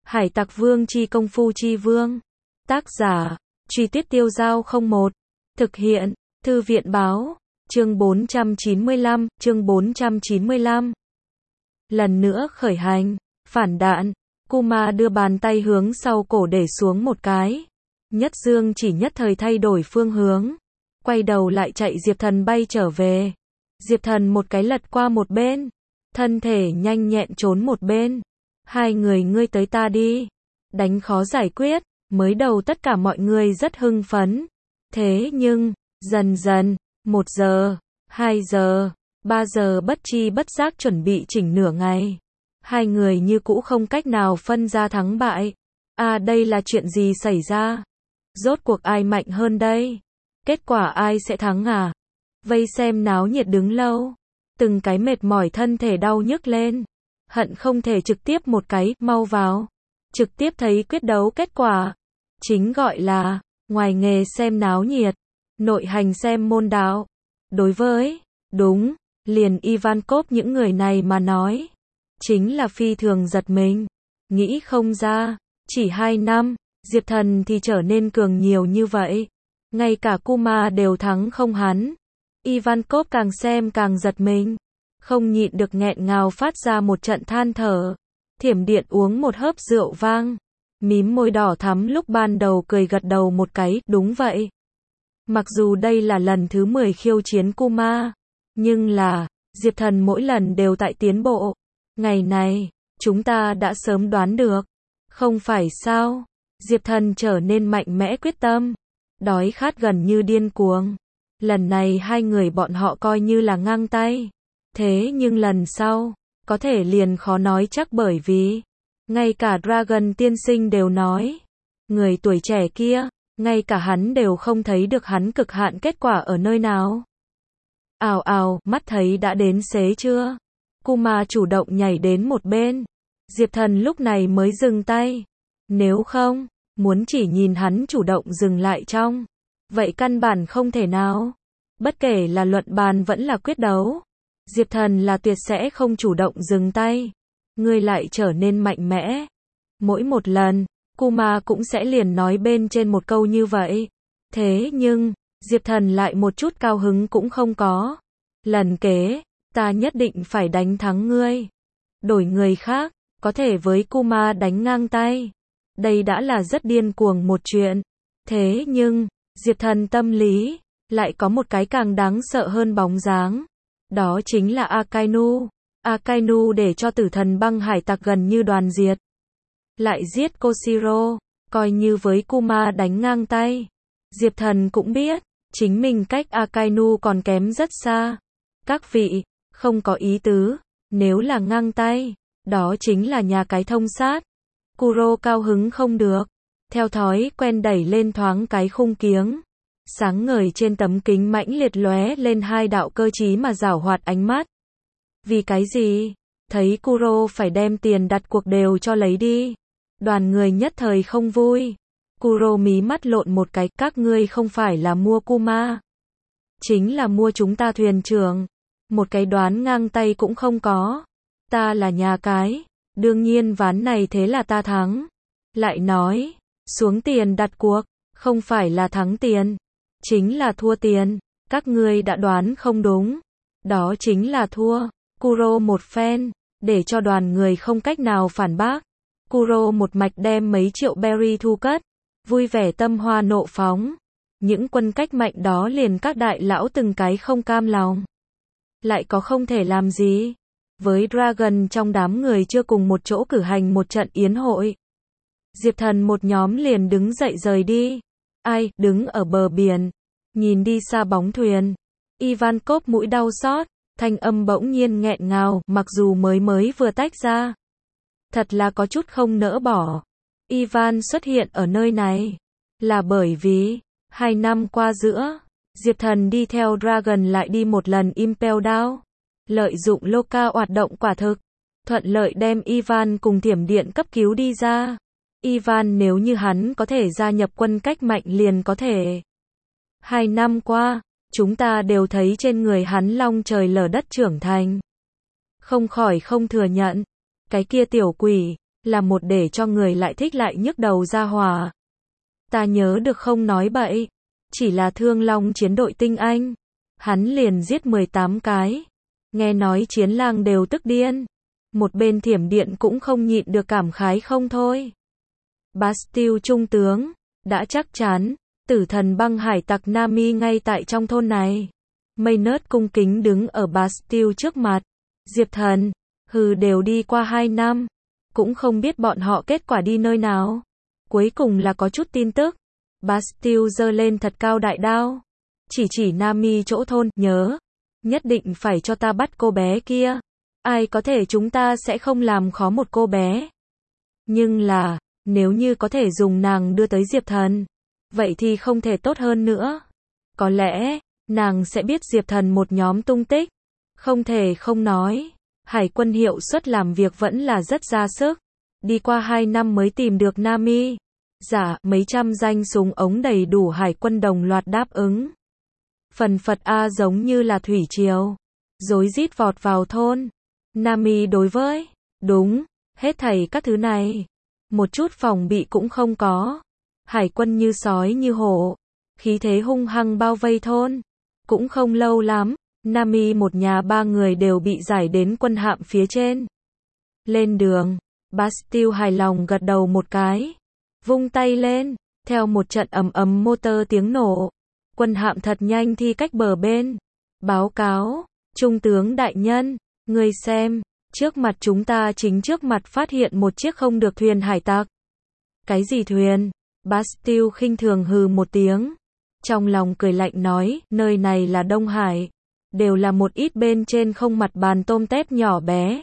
Hải Tặc Vương chi công phu chi vương. Tác giả, Truy Tuyết Tiêu Dao 01. Thực hiện, Thư viện báo. Chương 495. Lần nữa khởi hành. Phản đạn. Kuma đưa bàn tay hướng sau cổ để xuống một cái. Nhất Dương chỉ nhất thời thay đổi phương hướng. Quay đầu lại chạy Diệp Thần bay trở về. Diệp Thần một cái lật qua một bên. Thân thể nhanh nhẹn trốn một bên. Hai người ngươi tới ta đi. Đánh khó giải quyết. Mới đầu tất cả mọi người rất hưng phấn. Thế nhưng, dần dần, 1 giờ, 2 giờ, 3 giờ bất chi bất giác chuẩn bị chỉnh nửa ngày. Hai người như cũ không cách nào phân ra thắng bại. À, đây là chuyện gì xảy ra? Rốt cuộc ai mạnh hơn đây? Kết quả ai sẽ thắng à? Vây xem náo nhiệt đứng lâu. Từng cái mệt mỏi thân thể đau nhức lên. Hận không thể trực tiếp một cái, mau vào. Trực tiếp thấy quyết đấu kết quả. Chính gọi là, ngoài nghề xem náo nhiệt, nội hành xem môn đạo. Đối với, đúng, liền Ivankov những người này mà nói. Chính là phi thường giật mình. Nghĩ không ra, chỉ 2 năm, Diệp Thần thì trở nên cường nhiều như vậy. Ngay cả Kuma đều thắng không hắn. Ivankov càng xem càng giật mình. Không nhịn được nghẹn ngào phát ra một trận than thở. Thiểm Điện uống một hớp rượu vang. Mím môi đỏ thắm lúc ban đầu cười gật đầu một cái, đúng vậy. Mặc dù đây là lần thứ 10 khiêu chiến Kuma, nhưng là, Diệp Thần mỗi lần đều tại tiến bộ. Ngày này, chúng ta đã sớm đoán được. Không phải sao? Diệp Thần trở nên mạnh mẽ quyết tâm. Đói khát gần như điên cuồng. Lần này hai người bọn họ coi như là ngang tay. Thế nhưng lần sau, có thể liền khó nói chắc bởi vì, ngay cả Dragon tiên sinh đều nói, người tuổi trẻ kia, ngay cả hắn đều không thấy được hắn cực hạn kết quả ở nơi nào. Ào ào, mắt thấy đã đến xế chưa? Kuma chủ động nhảy đến một bên. Diệp Thần lúc này mới dừng tay. Nếu không, muốn chỉ nhìn hắn chủ động dừng lại trong, vậy căn bản không thể nào. Bất kể là luận bàn vẫn là quyết đấu, Diệp Thần là tuyệt sẽ không chủ động dừng tay. Ngươi lại trở nên mạnh mẽ. Mỗi một lần, Kuma cũng sẽ liền nói bên trên một câu như vậy. Thế nhưng, Diệp Thần lại một chút cao hứng cũng không có. Lần kế, ta nhất định phải đánh thắng ngươi. Đổi người khác, có thể với Kuma đánh ngang tay. Đây đã là rất điên cuồng một chuyện. Thế nhưng, Diệp Thần tâm lý, lại có một cái càng đáng sợ hơn bóng dáng. Đó chính là Akainu. Akainu để cho tử thần băng hải tặc gần như đoàn diệt. Lại giết Koshiro, coi như với Kuma đánh ngang tay. Diệp Thần cũng biết, chính mình cách Akainu còn kém rất xa. Các vị, không có ý tứ, nếu là ngang tay, đó chính là nhà cái thông sát. Kuro cao hứng không được, theo thói quen đẩy lên thoáng cái khung kiếng. Sáng ngời trên tấm kính mãnh liệt lóe lên 2 đạo cơ trí mà giảo hoạt ánh mắt. Vì cái gì? Thấy Kuro phải đem tiền đặt cuộc đều cho lấy đi. Đoàn người nhất thời không vui. Kuro mí mắt lộn một cái, các ngươi không phải là mua Kuma. Chính là mua chúng ta thuyền trưởng. Một cái đoán ngang tay cũng không có. Ta là nhà cái. Đương nhiên ván này thế là ta thắng. Lại nói, xuống tiền đặt cuộc, không phải là thắng tiền. Chính là thua tiền. Các ngươi đã đoán không đúng. Đó chính là thua. Kuro một phen, để cho đoàn người không cách nào phản bác. Kuro một mạch đem mấy triệu berry thu cất, vui vẻ tâm hoa nộ phóng. Những quân cách mạnh đó liền các đại lão từng cái không cam lòng. Lại có không thể làm gì. Với Dragon trong đám người chưa cùng một chỗ cử hành một trận yến hội. Diệp Thần một nhóm liền đứng dậy rời đi. Ai, đứng ở bờ biển, nhìn đi xa bóng thuyền. Ivankov mũi đau xót. Thanh âm bỗng nhiên nghẹn ngào, mặc dù mới vừa tách ra. Thật là có chút không nỡ bỏ. Ivan xuất hiện ở nơi này, là bởi vì, 2 năm qua giữa, Diệp Thần đi theo Dragon lại đi một lần Impel Down. Lợi dụng Loka hoạt động quả thực, thuận lợi đem Ivan cùng Thiểm Điện cấp cứu đi ra. Ivan nếu như hắn có thể gia nhập quân cách mạnh liền có thể. 2 năm qua, chúng ta đều thấy trên người hắn long trời lở đất trưởng thành. Không khỏi không thừa nhận, cái kia tiểu quỷ, là một để cho người lại thích lại nhức đầu ra hỏa. Ta nhớ được không nói bậy, chỉ là Thương Long chiến đội tinh anh, hắn liền giết 18 cái. Nghe nói Chiến Lang đều tức điên. Một bên Thiểm Điện cũng không nhịn được cảm khái không thôi. Bastille trung tướng, đã chắc chắn, tử thần băng hải tặc Nami ngay tại trong thôn này. Maynard cung kính đứng ở Bastille trước mặt. Diệp Thần, đều đi qua 2 năm, cũng không biết bọn họ kết quả đi nơi nào. Cuối cùng là có chút tin tức. Bastille giơ lên thật cao đại đao, chỉ Nami chỗ thôn, nhớ, nhất định phải cho ta bắt cô bé kia. Ai có thể chúng ta sẽ không làm khó một cô bé. Nhưng là, nếu như có thể dùng nàng đưa tới Diệp Thần, vậy thì không thể tốt hơn nữa. Có lẽ, nàng sẽ biết Diệp Thần một nhóm tung tích. Không thể không nói, Hải quân hiệu suất làm việc vẫn là rất ra sức. Đi qua 2 năm mới tìm được Nami. Mấy trăm danh súng ống đầy đủ Hải quân đồng loạt đáp ứng. Phần phật A giống như là thủy triều, rối rít vọt vào thôn. Nami đối với, đúng, hết thảy các thứ này, một chút phòng bị cũng không có. Hải quân như sói như hổ, khí thế hung hăng bao vây thôn. Cũng không lâu lắm, Nami một nhà 3 người đều bị giải đến quân hạm phía trên. Lên đường, Bastille hài lòng gật đầu một cái, vung tay lên, theo một trận ầm ầm motor tiếng nổ, quân hạm thật nhanh thi cách bờ bên. Báo cáo, trung tướng đại nhân, ngươi xem, trước mặt chúng ta chính trước mặt phát hiện một chiếc không được thuyền hải tặc. Cái gì thuyền? Bastille khinh thường hừ một tiếng, trong lòng cười lạnh nói, nơi này là Đông Hải, đều là một ít bên trên không mặt bàn tôm tép nhỏ bé.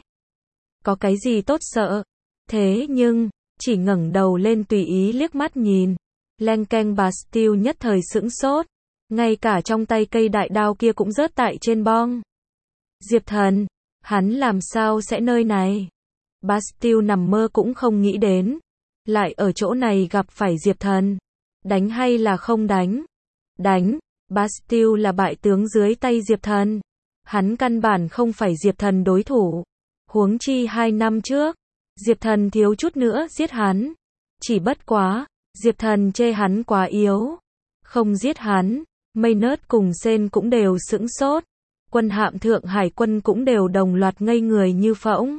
Có cái gì tốt sợ? Thế nhưng, chỉ ngẩng đầu lên tùy ý liếc mắt nhìn, leng keng Bastille nhất thời sững sốt, ngay cả trong tay cây đại đao kia cũng rớt tại trên bong. Diệp Thần, hắn làm sao sẽ nơi này? Bastille nằm mơ cũng không nghĩ đến, lại ở chỗ này gặp phải Diệp Thần. Đánh hay là không đánh? Đánh. Bastille là bại tướng dưới tay Diệp Thần. Hắn căn bản không phải Diệp Thần đối thủ. Huống chi 2 năm trước, Diệp Thần thiếu chút nữa giết hắn. Chỉ bất quá, Diệp Thần chê hắn quá yếu, không giết hắn. Maynard cùng Sen cũng đều sững sốt. Quân hạm Thượng Hải quân cũng đều đồng loạt ngây người như phỗng.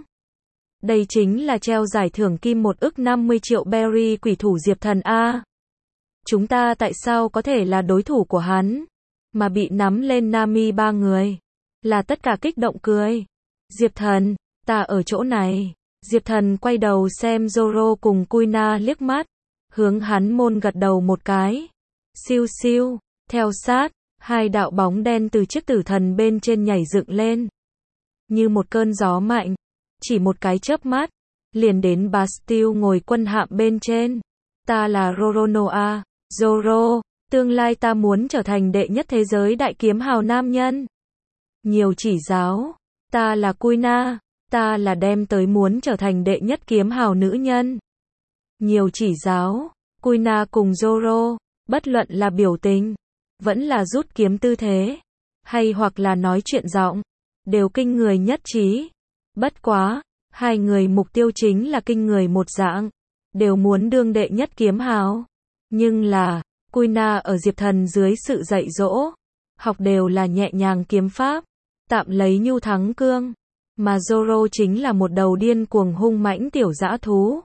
Đây chính là treo giải thưởng kim 1 ức 50 triệu berry quỷ thủ Diệp Thần A. Chúng ta tại sao có thể là đối thủ của hắn, mà bị nắm lên Nami 3 người. Là tất cả kích động cười. Diệp Thần, ta ở chỗ này. Diệp Thần quay đầu xem Zoro cùng Kuina liếc mắt, hướng hắn môn gật đầu một cái. Siêu siêu, theo sát, 2 đạo bóng đen từ chiếc tử thần bên trên nhảy dựng lên. Như một cơn gió mạnh, chỉ một cái chớp mắt, liền đến Bastille ngồi quân hạm bên trên. Ta là Roronoa, Zoro, tương lai ta muốn trở thành đệ nhất thế giới đại kiếm hào nam nhân. Nhiều chỉ giáo, ta là Kuina, ta là đem tới muốn trở thành đệ nhất kiếm hào nữ nhân. Nhiều chỉ giáo, Kuina cùng Zoro, bất luận là biểu tình, vẫn là rút kiếm tư thế, hay hoặc là nói chuyện giọng, đều kinh người nhất trí. Bất quá, 2 người mục tiêu chính là kinh người một dạng, đều muốn đương đệ nhất kiếm hào. Nhưng là, Kuina ở Diệp Thần dưới sự dạy dỗ, học đều là nhẹ nhàng kiếm pháp, tạm lấy nhu thắng cương, mà Zoro chính là một đầu điên cuồng hung mãnh tiểu dã thú.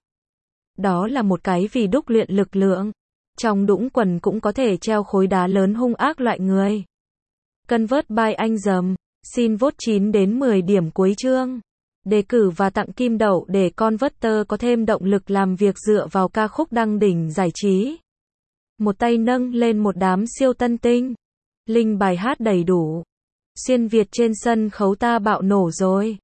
Đó là một cái vì đúc luyện lực lượng, trong đũng quần cũng có thể treo khối đá lớn hung ác loại người. Convert by anh dầm, xin vote 9 đến 10 điểm cuối chương. Đề cử và tặng kim đậu để Converter có thêm động lực làm việc dựa vào ca khúc đăng đỉnh giải trí. Một tay nâng lên một đám siêu tân tinh. Link bài hát đầy đủ. Xuyên Việt trên sân khấu ta bạo nổ rồi.